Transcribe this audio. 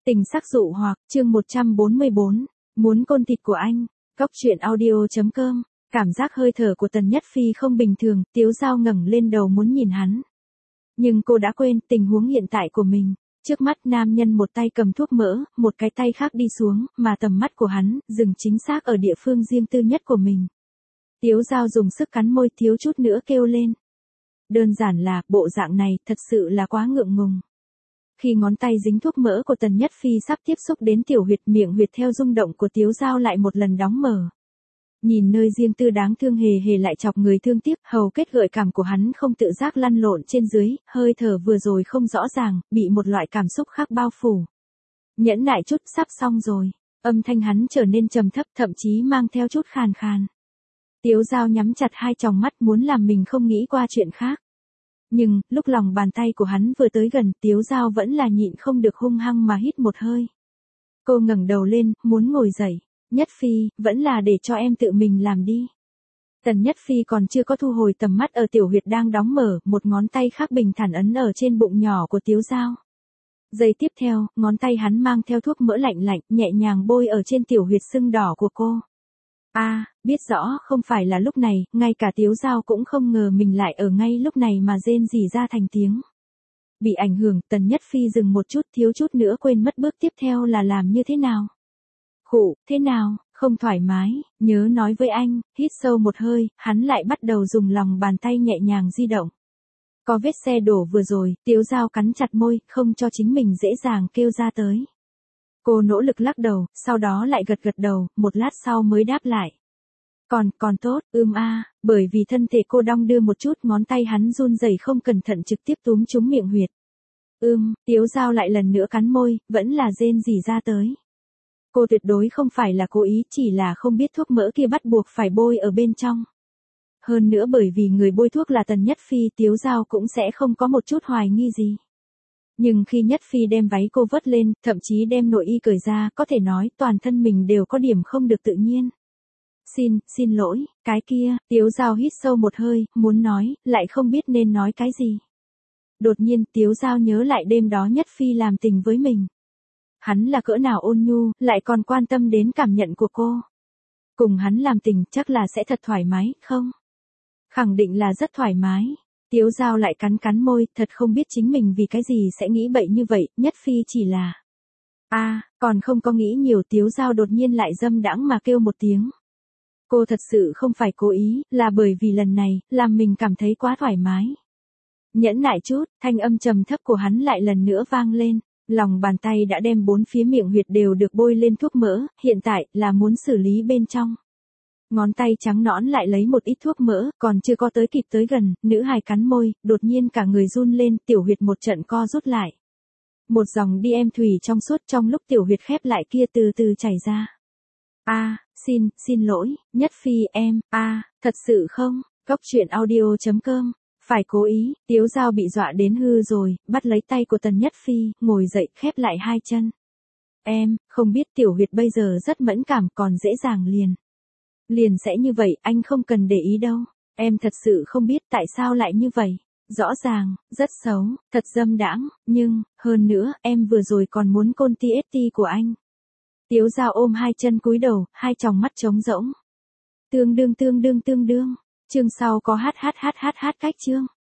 Tình sắc dụ hoặc, chương 144, muốn côn thịt của anh, Cóc truyện audio.com, cảm giác hơi thở của Tần Nhất Phi không bình thường, Tiếu Dao ngẩng lên đầu muốn nhìn hắn. Nhưng cô đã quên tình huống hiện tại của mình, trước mắt nam nhân một tay cầm thuốc mỡ, một cái tay khác đi xuống, mà tầm mắt của hắn, dừng chính xác ở địa phương riêng tư nhất của mình. Tiếu Dao dùng sức cắn môi thiếu chút nữa kêu lên. Đơn giản là, bộ dạng này, thật sự là quá ngượng ngùng. Khi ngón tay dính thuốc mỡ của Tần Nhất Phi sắp tiếp xúc đến tiểu huyệt miệng huyệt theo rung động của Tiếu Dao lại một lần đóng mở. Nhìn nơi riêng tư đáng thương hề hề lại chọc người thương tiếc, hầu kết gợi cảm của hắn không tự giác lăn lộn trên dưới, hơi thở vừa rồi không rõ ràng, bị một loại cảm xúc khác bao phủ. Nhẫn nại chút, sắp xong rồi. Âm thanh hắn trở nên trầm thấp, thậm chí mang theo chút khàn khàn. Tiếu Dao nhắm chặt hai tròng mắt muốn làm mình không nghĩ qua chuyện khác. Nhưng, lúc lòng bàn tay của hắn vừa tới gần, Tiếu Dao vẫn là nhịn không được hung hăng mà hít một hơi. Cô ngẩng đầu lên, muốn ngồi dậy. Nhất Phi, vẫn là để cho em tự mình làm đi. Tần Nhất Phi còn chưa có thu hồi tầm mắt ở tiểu huyệt đang đóng mở, một ngón tay khác bình thản ấn ở trên bụng nhỏ của Tiếu Dao. Giây tiếp theo, ngón tay hắn mang theo thuốc mỡ lạnh lạnh, nhẹ nhàng bôi ở trên tiểu huyệt sưng đỏ của cô. Biết rõ không phải là lúc này, ngay cả Tiếu Dao cũng không ngờ mình lại ở ngay lúc này mà rên rỉ ra thành tiếng. Bị ảnh hưởng, Tần Nhất Phi dừng một chút, thiếu chút nữa quên mất bước tiếp theo là làm như thế nào. Khụ, thế nào, không thoải mái, nhớ nói với anh, hít sâu một hơi, hắn lại bắt đầu dùng lòng bàn tay nhẹ nhàng di động. Có vết xe đổ vừa rồi, Tiếu Dao cắn chặt môi, không cho chính mình dễ dàng kêu ra tới. Cô nỗ lực lắc đầu, sau đó lại gật gật đầu, một lát sau mới đáp lại. Còn tốt, bởi vì thân thể cô đong đưa một chút, ngón tay hắn run rẩy không cẩn thận trực tiếp túm trúng miệng huyệt. Tiếu Dao lại lần nữa cắn môi, vẫn là rên rỉ ra tới. Cô tuyệt đối không phải là cố ý, chỉ là không biết thuốc mỡ kia bắt buộc phải bôi ở bên trong. Hơn nữa bởi vì người bôi thuốc là Tần Nhất Phi, Tiếu Dao cũng sẽ không có một chút hoài nghi gì. Nhưng khi Nhất Phi đem váy cô vớt lên, thậm chí đem nội y cởi ra, có thể nói toàn thân mình đều có điểm không được tự nhiên. Xin lỗi, cái kia, Tiếu Dao hít sâu một hơi, muốn nói, lại không biết nên nói cái gì. Đột nhiên, Tiếu Dao nhớ lại đêm đó Nhất Phi làm tình với mình. Hắn là cỡ nào ôn nhu, lại còn quan tâm đến cảm nhận của cô. Cùng hắn làm tình chắc là sẽ thật thoải mái, không? Khẳng định là rất thoải mái. Tiếu Dao lại cắn môi, thật không biết chính mình vì cái gì sẽ nghĩ bậy như vậy, Nhất Phi chỉ là... còn không có nghĩ nhiều, Tiếu Dao đột nhiên lại dâm đãng mà kêu một tiếng. Cô thật sự không phải cố ý, là bởi vì lần này, làm mình cảm thấy quá thoải mái. Nhẫn nại chút, thanh âm trầm thấp của hắn lại lần nữa vang lên. Lòng bàn tay đã đem bốn phía miệng huyệt đều được bôi lên thuốc mỡ, hiện tại là muốn xử lý bên trong. Ngón tay trắng nõn lại lấy một ít thuốc mỡ, còn chưa có tới kịp tới gần, nữ hài cắn môi, đột nhiên cả người run lên, tiểu huyệt một trận co rút lại. Một dòng đi em thủy trong suốt trong lúc tiểu huyệt khép lại kia từ từ chảy ra. Xin lỗi, Nhất Phi em, thật sự không, Cóc truyện audio.com. Phải cố ý, Tiếu Dao bị dọa đến hư rồi, bắt lấy tay của Tần Nhất Phi, ngồi dậy, khép lại hai chân. Em, không biết tiểu huyệt bây giờ rất mẫn cảm, còn dễ dàng liền sẽ như vậy, anh không cần để ý đâu. Em thật sự không biết tại sao lại như vậy. Rõ ràng, rất xấu, thật dâm đãng, nhưng, hơn nữa, em vừa rồi còn muốn côn TST của anh. Tiếu Dao ôm hai chân cúi đầu, hai tròng mắt trống rỗng. Tương đương. Chương sau có hát cách chương.